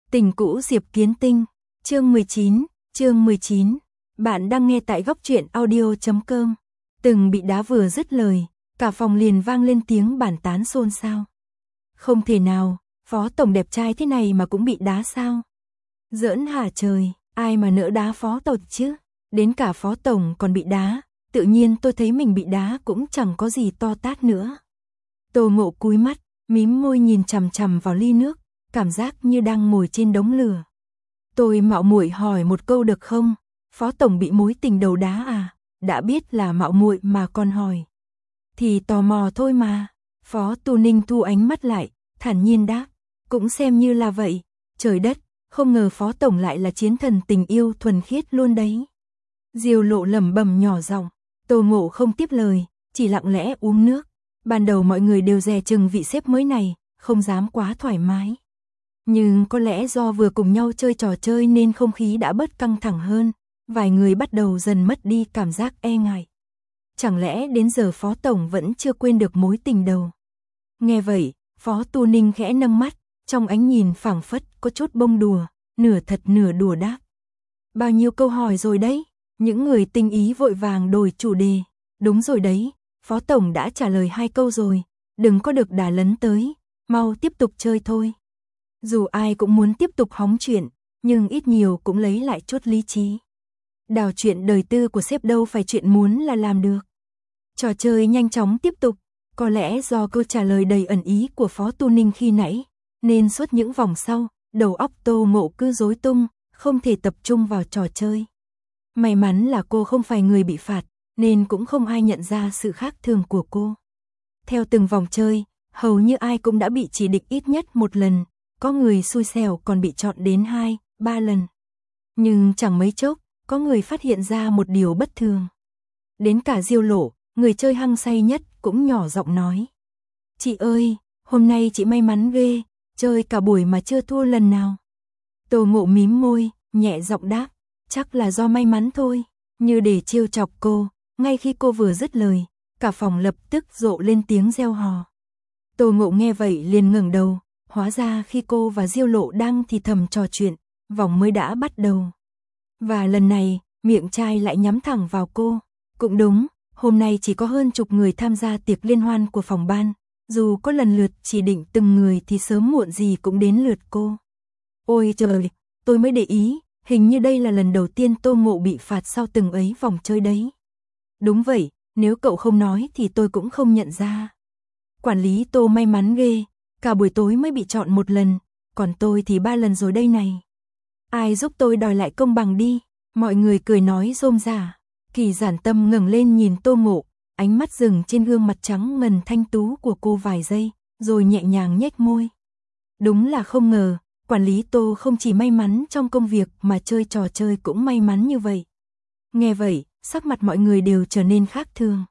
Tình cũ Diệp Kiến Tinh, chương 19. Bạn đang nghe tại góc truyện audio.com. Từng bị đá vừa dứt lời, cả phòng liền vang lên tiếng bàn tán xôn xao. Không thể nào, Phó Tổng đẹp trai thế này mà cũng bị đá sao? Giỡn hả trời, ai mà nỡ đá Phó Tổng chứ? Đến cả Phó Tổng còn bị đá, tự nhiên tôi thấy mình bị đá cũng chẳng có gì to tát nữa. Tô Ngộ cúi mắt, mím môi nhìn chằm chằm vào ly nước, cảm giác như đang ngồi trên đống lửa. Tôi mạo muội hỏi một câu được không? Phó Tổng bị mối tình đầu đá à? Đã biết là mạo muội mà còn hỏi. Thì tò mò thôi mà. Phó Tu Ninh thu ánh mắt lại, thản nhiên đáp. Cũng xem như là vậy. Trời đất, không ngờ Phó Tổng lại là chiến thần tình yêu thuần khiết luôn đấy. Diêu Lộ lẩm bẩm nhỏ giọng. Tô Ngộ không tiếp lời, chỉ lặng lẽ uống nước. Ban đầu mọi người đều dè chừng vị sếp mới này, không dám quá thoải mái. Nhưng có lẽ do vừa cùng nhau chơi trò chơi nên không khí đã bớt căng thẳng hơn, vài người bắt đầu dần mất đi cảm giác e ngại. Chẳng lẽ đến giờ Phó Tổng vẫn chưa quên được mối tình đầu? Nghe vậy, Phó Tu Ninh khẽ nâng mắt, trong ánh nhìn phảng phất có chút bông đùa, nửa thật nửa đùa đáp. Bao nhiêu câu hỏi rồi đấy, những người tinh ý vội vàng đổi chủ đề. Đúng rồi đấy, Phó Tổng đã trả lời 2 câu rồi, đừng có được đà lấn tới, mau tiếp tục chơi thôi. Dù ai cũng muốn tiếp tục hóng chuyện, nhưng ít nhiều cũng lấy lại chút lý trí. Đào chuyện đời tư của sếp đâu phải chuyện muốn là làm được. Trò chơi nhanh chóng tiếp tục, có lẽ do câu trả lời đầy ẩn ý của Phó Tu Ninh khi nãy, nên suốt những vòng sau, đầu óc Tô Ngộ cứ rối tung, không thể tập trung vào trò chơi. May mắn là cô không phải người bị phạt, nên cũng không ai nhận ra sự khác thường của cô. Theo từng vòng chơi, hầu như ai cũng đã bị chỉ định ít nhất một lần, có người xui xẻo còn bị chọn đến 2, 3 lần. Nhưng chẳng mấy chốc, có người phát hiện ra một điều bất thường. Đến cả Diêu Lộ, người chơi hăng say nhất, cũng nhỏ giọng nói. Chị ơi, hôm nay chị may mắn ghê, chơi cả buổi mà chưa thua lần nào. Tô Ngộ mím môi, nhẹ giọng đáp, chắc là do may mắn thôi. Như để trêu chọc cô, ngay khi cô vừa dứt lời, cả phòng lập tức rộ lên tiếng reo hò. Tô Ngộ nghe vậy liền ngẩng đầu, hóa ra khi cô và Diêu Lộ đang thì thầm trò chuyện, vòng mới đã bắt đầu. Và lần này, miệng trai lại nhắm thẳng vào cô. Cũng đúng, hôm nay chỉ có hơn chục người tham gia tiệc liên hoan của phòng ban, dù có lần lượt chỉ định từng người thì sớm muộn gì cũng đến lượt cô. Ôi trời, tôi mới để ý, hình như đây là lần đầu tiên Tô Ngộ bị phạt sau từng ấy vòng chơi đấy. Đúng vậy, nếu cậu không nói thì tôi cũng không nhận ra. Quản lý Tô may mắn ghê, cả buổi tối mới bị chọn 1 lần, còn tôi thì 3 lần rồi đây này. Ai giúp tôi đòi lại công bằng đi, mọi người cười nói rôm rả. Kỳ Giản Tâm ngẩng lên nhìn Tô Ngộ, ánh mắt dừng trên gương mặt trắng ngần thanh tú của cô vài giây, rồi nhẹ nhàng nhếch môi. Đúng là không ngờ, quản lý Tô không chỉ may mắn trong công việc mà chơi trò chơi cũng may mắn như vậy. Nghe vậy, sắc mặt mọi người đều trở nên khác thường.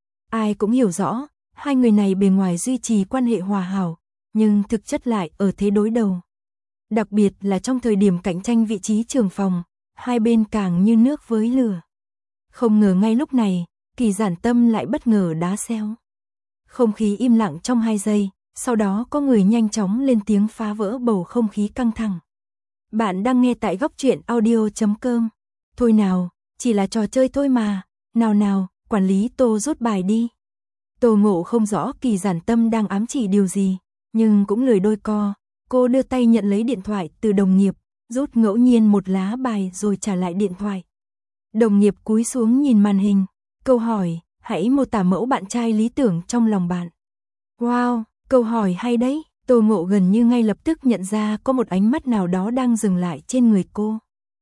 Ai cũng hiểu rõ, hai người này bề ngoài duy trì quan hệ hòa hảo, nhưng thực chất lại ở thế đối đầu. Đặc biệt là trong thời điểm cạnh tranh vị trí trưởng phòng, hai bên càng như nước với lửa. Không ngờ ngay lúc này, Kỳ Giản Tâm lại bất ngờ đá xéo. Không khí im lặng trong 2 giây, sau đó có người nhanh chóng lên tiếng phá vỡ bầu không khí căng thẳng. Bạn đang nghe tại góc truyện audio.com. Thôi nào, chỉ là trò chơi thôi mà. Nào nào, quản lý Tô rút bài đi. Tô Ngộ không rõ Kỳ Giản Tâm đang ám chỉ điều gì, nhưng cũng lười đôi co. Cô đưa tay nhận lấy điện thoại từ đồng nghiệp, rút ngẫu nhiên một lá bài rồi trả lại điện thoại. Đồng nghiệp cúi xuống nhìn màn hình. Câu hỏi, hãy mô tả mẫu bạn trai lý tưởng trong lòng bạn. Wow, câu hỏi hay đấy. Tô Ngộ gần như ngay lập tức nhận ra có một ánh mắt nào đó đang dừng lại trên người cô.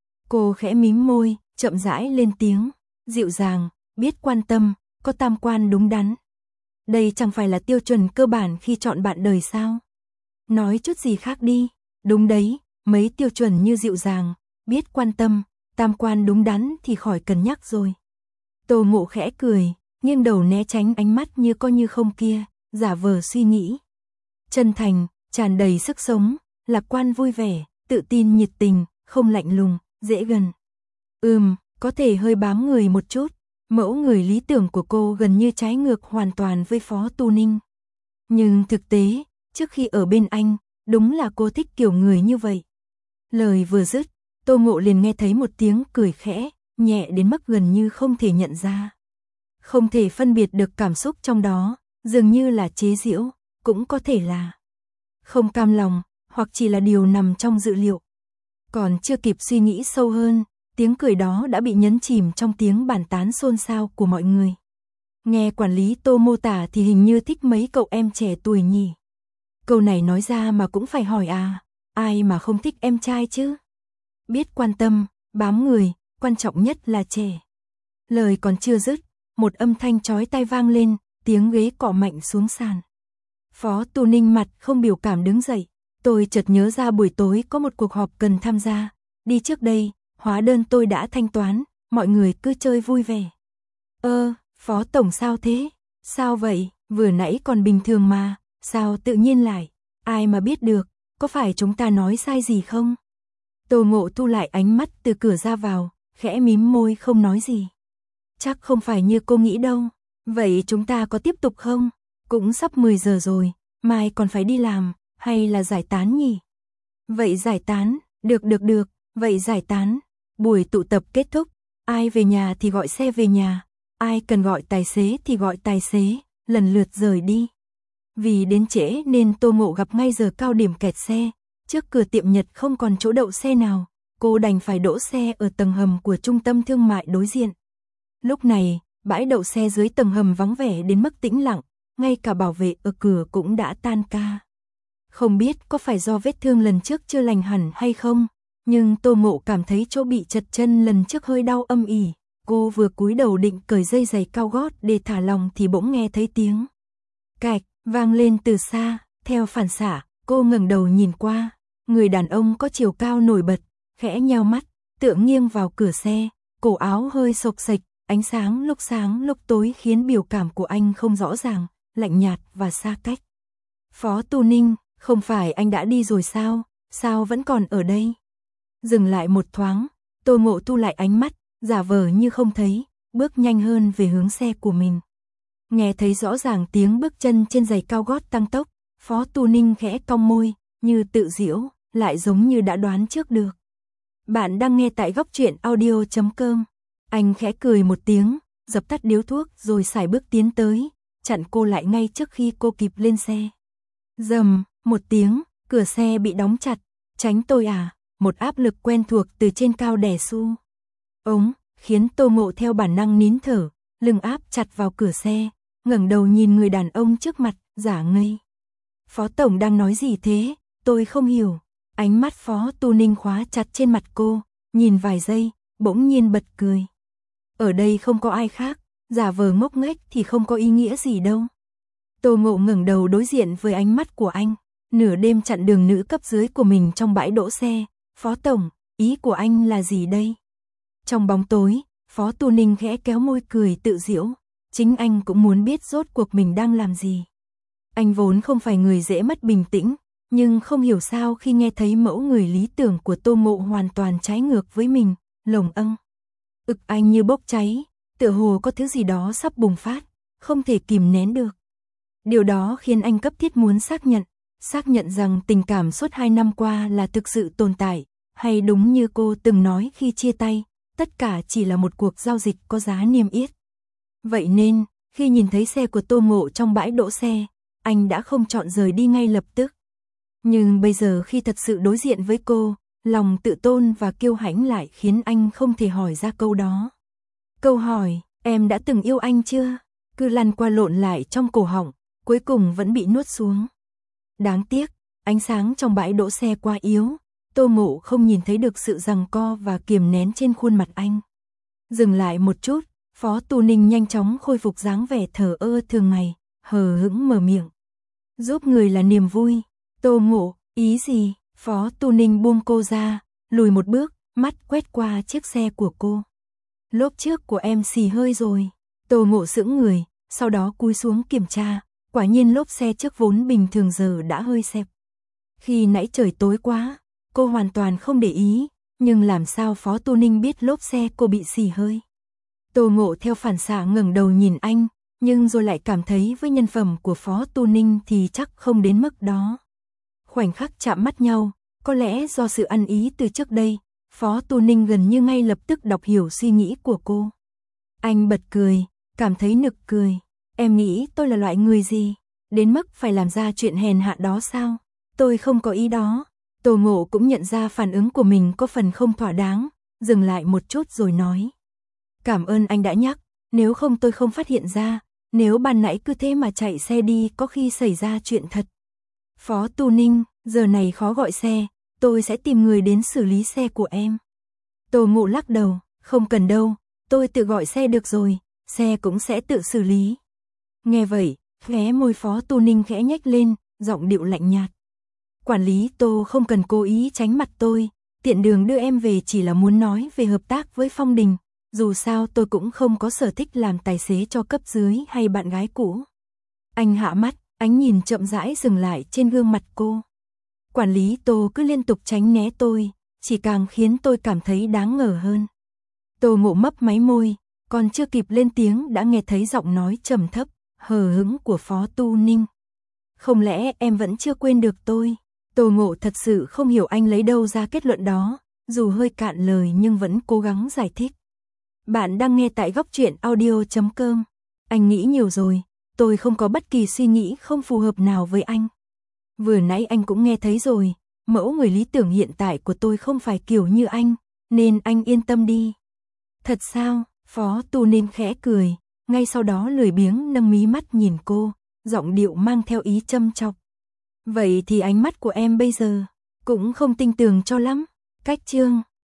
Cô khẽ mím môi, chậm rãi lên tiếng, dịu dàng, biết quan tâm, có tam quan đúng đắn. Đây chẳng phải là tiêu chuẩn cơ bản khi chọn bạn đời sao? Nói chút gì khác đi. Đúng đấy, mấy tiêu chuẩn như dịu dàng, biết quan tâm, tam quan đúng đắn thì khỏi cần nhắc rồi. Tô Ngộ khẽ cười, nghiêng đầu né tránh ánh mắt như có như không kia, giả vờ suy nghĩ. Chân thành, tràn đầy sức sống, lạc quan vui vẻ, tự tin nhiệt tình, không lạnh lùng, dễ gần. Có thể hơi bám người một chút. Mẫu người lý tưởng của cô gần như trái ngược hoàn toàn với Phó Tu Ninh. Nhưng thực tế, trước khi ở bên anh, đúng là cô thích kiểu người như vậy. Lời vừa dứt, Tô Ngộ liền nghe thấy một tiếng cười khẽ, nhẹ đến mức gần như không thể nhận ra. Không thể phân biệt được cảm xúc trong đó, dường như là chế giễu, cũng có thể là không cam lòng, hoặc chỉ là điều nằm trong dự liệu. Còn chưa kịp suy nghĩ sâu hơn, tiếng cười đó đã bị nhấn chìm trong tiếng bàn tán xôn xao của mọi người. Nghe quản lý Tô mô tả thì hình như thích mấy cậu em trẻ tuổi nhỉ. Câu này nói ra mà cũng phải hỏi à, ai mà không thích em trai chứ? Biết quan tâm, bám người, quan trọng nhất là trẻ. Lời còn chưa dứt, một âm thanh chói tai vang lên, tiếng ghế cọ mạnh xuống sàn. Phó Tu Ninh mặt không biểu cảm đứng dậy, tôi chợt nhớ ra buổi tối có một cuộc họp cần tham gia, đi trước đây, hóa đơn tôi đã thanh toán, mọi người cứ chơi vui vẻ. Phó tổng sao thế? Sao vậy? Vừa nãy còn bình thường mà, sao tự nhiên lại? Ai mà biết được, có phải chúng ta nói sai gì không? Tô Ngộ thu lại ánh mắt từ cửa ra vào, khẽ mím môi không nói gì. Chắc không phải như cô nghĩ đâu. Vậy chúng ta có tiếp tục không? Cũng sắp 10 giờ rồi, mai còn phải đi làm, hay là giải tán nhỉ? Vậy giải tán, được, vậy giải tán. Buổi tụ tập kết thúc, ai về nhà thì gọi xe về nhà, ai cần gọi tài xế thì gọi tài xế, lần lượt rời đi. Vì đến trễ nên Tô Ngộ gặp ngay giờ cao điểm kẹt xe, trước cửa tiệm Nhật không còn chỗ đậu xe nào, cô đành phải đỗ xe ở tầng hầm của trung tâm thương mại đối diện. Lúc này, bãi đậu xe dưới tầng hầm vắng vẻ đến mức tĩnh lặng, ngay cả bảo vệ ở cửa cũng đã tan ca. Không biết có phải do vết thương lần trước chưa lành hẳn hay không, nhưng Tô Ngộ cảm thấy chỗ bị chật chân lần trước hơi đau âm ỉ. Cô vừa cúi đầu định cởi dây giày cao gót để thả lỏng thì bỗng nghe thấy tiếng cạch vang lên từ xa, theo phản xạ, cô ngẩng đầu nhìn qua, người đàn ông có chiều cao nổi bật, khẽ nheo mắt, tựa nghiêng vào cửa xe, cổ áo hơi xộc xệch, ánh sáng lúc tối khiến biểu cảm của anh không rõ ràng, lạnh nhạt và xa cách. Phó Tu Ninh, không phải anh đã đi rồi sao? Sao vẫn còn ở đây? Dừng lại một thoáng, Tô Ngộ thu lại ánh mắt, giả vờ như không thấy, bước nhanh hơn về hướng xe của mình. Nghe thấy rõ ràng tiếng bước chân trên giày cao gót tăng tốc, Phó Tu Ninh khẽ cong môi, như tự giễu, lại giống như đã đoán trước được. Bạn đang nghe tại góc truyện audio.com. Anh khẽ cười một tiếng, dập tắt điếu thuốc rồi sải bước tiến tới, chặn cô lại ngay trước khi cô kịp lên xe. Rầm, một tiếng, cửa xe bị đóng chặt, tránh tôi à, một áp lực quen thuộc từ trên cao đè xu. Khiến Tô Ngộ theo bản năng nín thở, lưng áp chặt vào cửa xe, ngẩng đầu nhìn người đàn ông trước mặt, giả ngây. Phó tổng đang nói gì thế? Tôi không hiểu. Ánh mắt Phó Tu Ninh khóa chặt trên mặt cô, nhìn vài giây, bỗng nhiên bật cười. Ở đây không có ai khác, giả vờ ngốc nghếch thì không có ý nghĩa gì đâu. Tô Ngộ ngẩng đầu đối diện với ánh mắt của anh, nửa đêm chặn đường nữ cấp dưới của mình trong bãi đỗ xe. Phó tổng, ý của anh là gì đây? Trong bóng tối, Phó Tu Ninh khẽ kéo môi cười tự giễu, chính anh cũng muốn biết rốt cuộc mình đang làm gì. Anh vốn không phải người dễ mất bình tĩnh, nhưng không hiểu sao khi nghe thấy mẫu người lý tưởng của Tô Ngộ hoàn toàn trái ngược với mình, lồng ực anh như bốc cháy, tựa hồ có thứ gì đó sắp bùng phát, không thể kìm nén được. Điều đó khiến anh cấp thiết muốn xác nhận rằng tình cảm suốt 2 năm qua là thực sự tồn tại, hay đúng như cô từng nói khi chia tay, tất cả chỉ là một cuộc giao dịch có giá niêm yết. Vậy nên, khi nhìn thấy xe của Tô Ngộ trong bãi đỗ xe, anh đã không chọn rời đi ngay lập tức. Nhưng bây giờ khi thật sự đối diện với cô, lòng tự tôn và kiêu hãnh lại khiến anh không thể hỏi ra câu đó. Câu hỏi, em đã từng yêu anh chưa? Cứ lăn qua lộn lại trong cổ họng, cuối cùng vẫn bị nuốt xuống. Đáng tiếc, ánh sáng trong bãi đỗ xe quá yếu, Tô Ngộ không nhìn thấy được sự giằng co và kiềm nén trên khuôn mặt anh. Dừng lại một chút, Phó Tu Ninh nhanh chóng khôi phục dáng vẻ thờ ơ thường ngày, hờ hững mở miệng. Giúp người là niềm vui. Tô Ngộ, ý gì? Phó Tu Ninh buông cô ra, lùi một bước, mắt quét qua chiếc xe của cô. Lốp trước của em xì hơi rồi. Tô Ngộ sững người, sau đó cúi xuống kiểm tra, quả nhiên lốp xe trước vốn bình thường giờ đã hơi xẹp. Khi nãy trời tối quá, cô hoàn toàn không để ý, nhưng làm sao Phó Tu Ninh biết lốp xe cô bị xì hơi. Tô Ngộ theo phản xạ ngẩng đầu nhìn anh, nhưng rồi lại cảm thấy với nhân phẩm của Phó Tu Ninh thì chắc không đến mức đó. Khoảnh khắc chạm mắt nhau, Có lẽ do sự ăn ý từ trước đây, Phó Tu Ninh gần như ngay lập tức đọc hiểu suy nghĩ của cô. Anh bật cười, cảm thấy nực cười. Em nghĩ tôi là loại người gì? Đến mức phải làm ra chuyện hèn hạ đó sao? Tôi không có ý đó. Tô Ngộ cũng nhận ra phản ứng của mình có phần không thỏa đáng, dừng lại một chút rồi nói. Cảm ơn anh đã nhắc, nếu không tôi không phát hiện ra, nếu ban nãy cứ thế mà chạy xe đi có khi xảy ra chuyện thật. Phó Tu Ninh, giờ này khó gọi xe, tôi sẽ tìm người đến xử lý xe của em. Tô Ngộ lắc đầu, không cần đâu, tôi tự gọi xe được rồi, xe cũng sẽ tự xử lý. Nghe vậy, khóe môi Phó Tu Ninh khẽ nhếch lên, giọng điệu lạnh nhạt. Quản lý Tô không cần cố ý tránh mặt tôi, tiện đường đưa em về chỉ là muốn nói về hợp tác với Phong Đình, dù sao tôi cũng không có sở thích làm tài xế cho cấp dưới hay bạn gái cũ. Anh hạ mắt, ánh nhìn chậm rãi dừng lại trên gương mặt cô. Quản lý Tô cứ liên tục tránh né tôi, chỉ càng khiến tôi cảm thấy đáng ngờ hơn. Tô Ngộ mấp máy môi, còn chưa kịp lên tiếng đã nghe thấy giọng nói trầm thấp, hờ hững của Phó Tu Ninh. Không lẽ em vẫn chưa quên được tôi? Tô Ngộ thật sự không hiểu anh lấy đâu ra kết luận đó, dù hơi cạn lời nhưng vẫn cố gắng giải thích. Bạn đang nghe tại góc truyện audio.com. Anh nghĩ nhiều rồi, tôi không có bất kỳ suy nghĩ không phù hợp nào với anh. Vừa nãy anh cũng nghe thấy rồi, mẫu người lý tưởng hiện tại của tôi không phải kiểu như anh, nên anh yên tâm đi. Thật sao? Phó Tu Ninh khẽ cười, ngay sau đó lười biếng nâng mí mắt nhìn cô, giọng điệu mang theo ý châm chọc. Vậy thì ánh mắt của em bây giờ cũng không tinh tường cho lắm. Cách chương